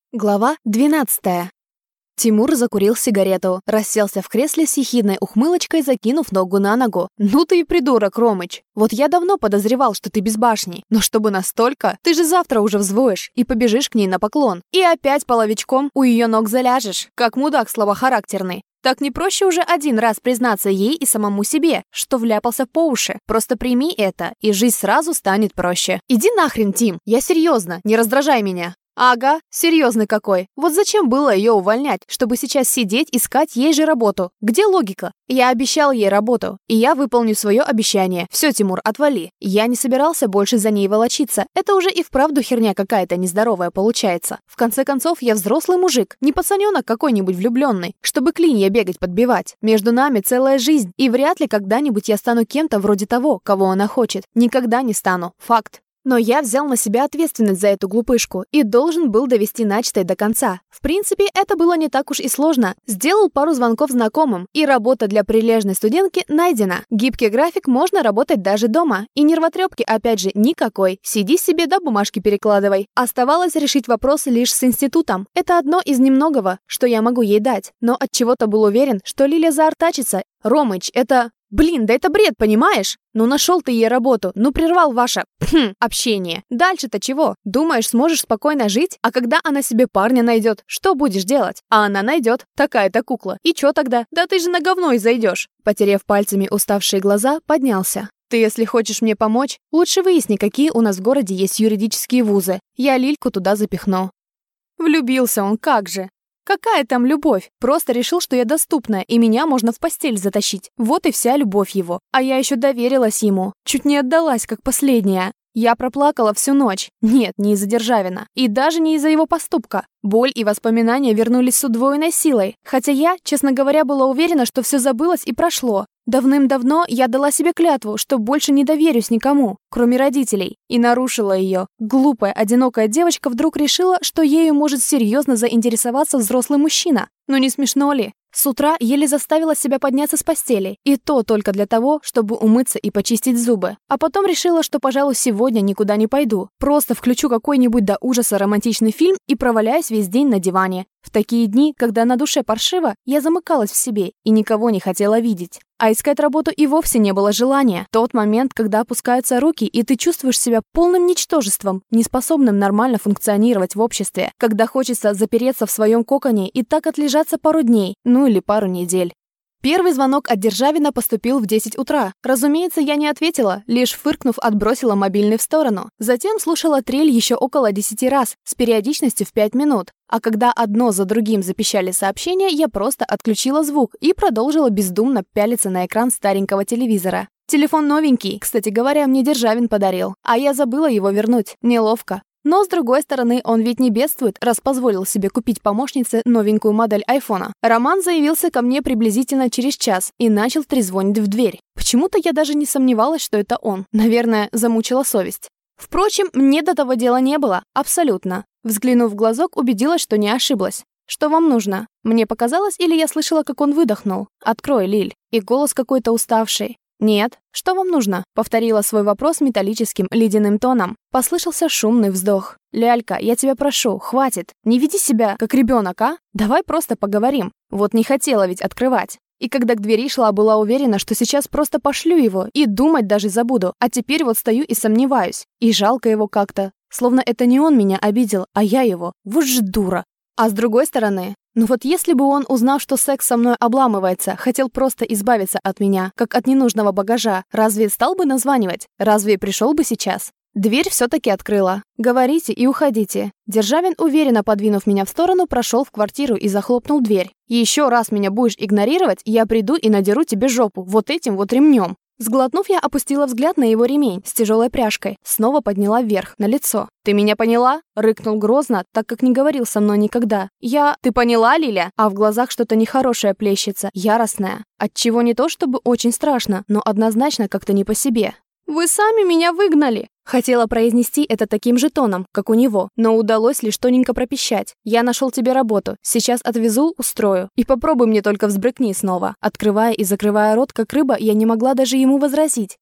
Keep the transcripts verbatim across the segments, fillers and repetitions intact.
Глава двенадцатая. Тимур закурил сигарету, расселся в кресле с ехидной ухмылочкой, закинув ногу на ногу. «Ну ты и придурок, Ромыч! Вот я давно подозревал, что ты безбашенный, но чтобы настолько, ты же завтра уже взвоешь и побежишь к ней на поклон. И опять половичком у ее ног заляжешь, как мудак слабохарактерный. Так не проще уже один раз признаться ей и самому себе, что вляпался по уши? Просто прими это, и жизнь сразу станет проще. Иди нахрен, Тим, я серьезно, не раздражай меня». «Ага, серьезный какой. Вот зачем было ее увольнять, чтобы сейчас сидеть, искать ей же работу? Где логика? Я обещал ей работу, и я выполню свое обещание. Все, Тимур, отвали. Я не собирался больше за ней волочиться. Это уже и вправду херня какая-то нездоровая получается. В конце концов, я взрослый мужик, не пацаненок какой-нибудь влюбленный, чтобы клинья бегать подбивать. Между нами целая жизнь, и вряд ли когда-нибудь я стану кем-то вроде того, кого она хочет. Никогда не стану. Факт. Но я взял на себя ответственность за эту глупышку и должен был довести начатое до конца. В принципе, это было не так уж и сложно. Сделал пару звонков знакомым, и работа для прилежной студентки найдена. Гибкий график, можно работать даже дома. И нервотрепки, опять же, никакой. Сиди себе да бумажки перекладывай. Оставалось решить вопрос лишь с институтом. Это одно из немногого, что я могу ей дать. Но отчего-то был уверен, что Лиля заортачится. «Ромыч, это... Блин, да это бред, понимаешь? Ну нашел ты ей работу, ну прервал ваше хм, общение. Дальше-то чего? Думаешь, сможешь спокойно жить? А когда она себе парня найдет, что будешь делать? А она найдет. Такая-то кукла. И чё тогда? Да ты же на говно и зайдешь». Потерев пальцами уставшие глаза, поднялся. «Ты, если хочешь мне помочь, лучше выясни, какие у нас в городе есть юридические вузы. Я Лильку туда запихну». Влюбился он, как же. Какая там любовь? Просто решил, что я доступная, и меня можно в постель затащить. Вот и вся любовь его. А я еще доверилась ему. Чуть не отдалась, как последняя. Я проплакала всю ночь. Нет, не из-за Державина. И даже не из-за его поступка. Боль и воспоминания вернулись с удвоенной силой. Хотя я, честно говоря, была уверена, что все забылось и прошло. Давным-давно я дала себе клятву, что больше не доверюсь никому, кроме родителей, и нарушила ее. Глупая, одинокая девочка вдруг решила, что ею может серьезно заинтересоваться взрослый мужчина. Ну не смешно ли? С утра еле заставила себя подняться с постели, и то только для того, чтобы умыться и почистить зубы. А потом решила, что, пожалуй, сегодня никуда не пойду. Просто включу какой-нибудь до ужаса романтичный фильм и проваляюсь весь день на диване. В такие дни, когда на душе паршиво, я замыкалась в себе и никого не хотела видеть. А искать работу и вовсе не было желания. Тот момент, когда опускаются руки, и ты чувствуешь себя полным ничтожеством, неспособным нормально функционировать в обществе, когда хочется запереться в своем коконе и так отлежаться пару дней, ну или пару недель. Первый звонок от Державина поступил в десять утра. Разумеется, я не ответила, лишь фыркнув, отбросила мобильный в сторону. Затем слушала трель еще около десяти раз, с периодичностью в пять минут. А когда одно за другим запищали сообщения, я просто отключила звук и продолжила бездумно пялиться на экран старенького телевизора. Телефон новенький, кстати говоря, мне Державин подарил, а я забыла его вернуть. Неловко. Но, с другой стороны, он ведь не бедствует, раз позволил себе купить помощнице новенькую модель айфона. Роман заявился ко мне приблизительно через час и начал трезвонить в дверь. Почему-то я даже не сомневалась, что это он. Наверное, замучила совесть. Впрочем, мне до того дела не было. Абсолютно. Взглянув в глазок, убедилась, что не ошиблась. «Что вам нужно?» Мне показалось, или я слышала, как он выдохнул. «Открой, Лиль». И голос какой-то уставший. «Нет. Что вам нужно?» Повторила свой вопрос металлическим, ледяным тоном. Послышался шумный вздох. «Лялька, я тебя прошу, хватит. Не веди себя, как ребенок, а? Давай просто поговорим. Вот не хотела ведь открывать». И когда к двери шла, была уверена, что сейчас просто пошлю его и думать даже забуду. А теперь вот стою и сомневаюсь. И жалко его как-то. Словно это не он меня обидел, а я его. Вот же дура. А с другой стороны, ну вот если бы он, узнав, что секс со мной обламывается, хотел просто избавиться от меня, как от ненужного багажа, разве стал бы названивать? Разве пришел бы сейчас? Дверь все-таки открыла. «Говорите и уходите». Державин, уверенно подвинув меня в сторону, прошел в квартиру и захлопнул дверь. «Еще раз меня будешь игнорировать, я приду и надеру тебе жопу вот этим вот ремнем». Сглотнув, я опустила взгляд на его ремень с тяжелой пряжкой. Снова подняла вверх, на лицо. «Ты меня поняла?» — рыкнул грозно, так как не говорил со мной никогда. «Я... Ты поняла, Лиля?» А в глазах что-то нехорошее плещется, яростное. Отчего не то чтобы очень страшно, но однозначно как-то не по себе. «Вы сами меня выгнали!» Хотела произнести это таким же тоном, как у него, но удалось лишь тоненько пропищать. «Я нашел тебе работу. Сейчас отвезу, устрою. И попробуй мне только взбрыкни снова». Открывая и закрывая рот, как рыба, я не могла даже ему возразить.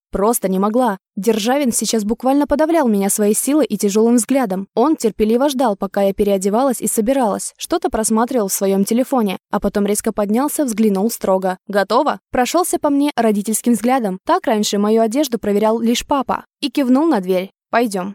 Просто не могла. Державин сейчас буквально подавлял меня своей силой и тяжелым взглядом. Он терпеливо ждал, пока я переодевалась и собиралась. Что-то просматривал в своем телефоне, а потом резко поднялся, взглянул строго. «Готово?» Прошелся по мне родительским взглядом. Так раньше мою одежду проверял лишь папа. И кивнул на дверь. «Пойдем».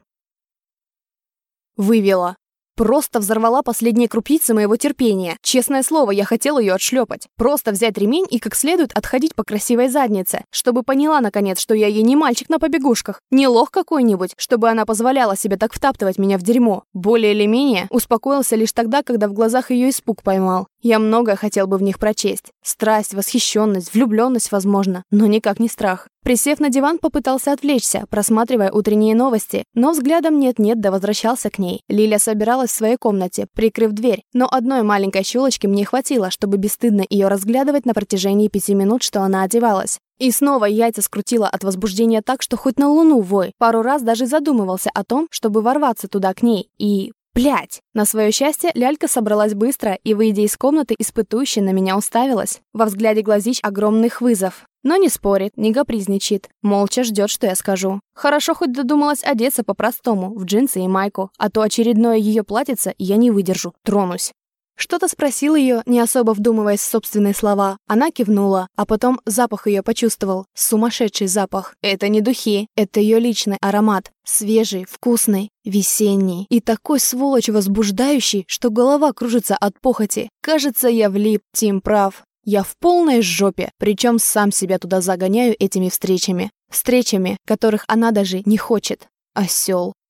Вывела. Просто взорвала последние крупицы моего терпения. Честное слово, я хотела ее отшлепать. Просто взять ремень и как следует отходить по красивой заднице, чтобы поняла, наконец, что я ей не мальчик на побегушках, не лох какой-нибудь, чтобы она позволяла себе так втаптывать меня в дерьмо. Более или менее успокоился лишь тогда, когда в глазах ее испуг поймал. Я многое хотел бы в них прочесть. Страсть, восхищенность, влюбленность, возможно, но никак не страх. Присев на диван, попытался отвлечься, просматривая утренние новости, но взглядом нет-нет да возвращался к ней. Лиля собиралась в своей комнате, прикрыв дверь, но одной маленькой щелочки мне хватило, чтобы бесстыдно ее разглядывать на протяжении пяти минут, что она одевалась. И снова яйца скрутила от возбуждения так, что хоть на луну вой. Пару раз даже задумывался о том, чтобы ворваться туда к ней и... Блять! На свое счастье, лялька собралась быстро и, выйдя из комнаты, испытующе на меня уставилась. Во взгляде глазищ огромных вызов. Но не спорит, не капризничает. Молча ждет, что я скажу. Хорошо хоть додумалась одеться по-простому, в джинсы и майку. А то очередное ее платьице я не выдержу, тронусь. Что-то спросил ее, не особо вдумываясь в собственные слова. Она кивнула, а потом запах ее почувствовал. Сумасшедший запах. Это не духи, это ее личный аромат. Свежий, вкусный, весенний. И такой сволочь возбуждающий, что голова кружится от похоти. Кажется, я влип, Тим прав. Я в полной жопе, причем сам себя туда загоняю этими встречами. Встречами, которых она даже не хочет. Осел.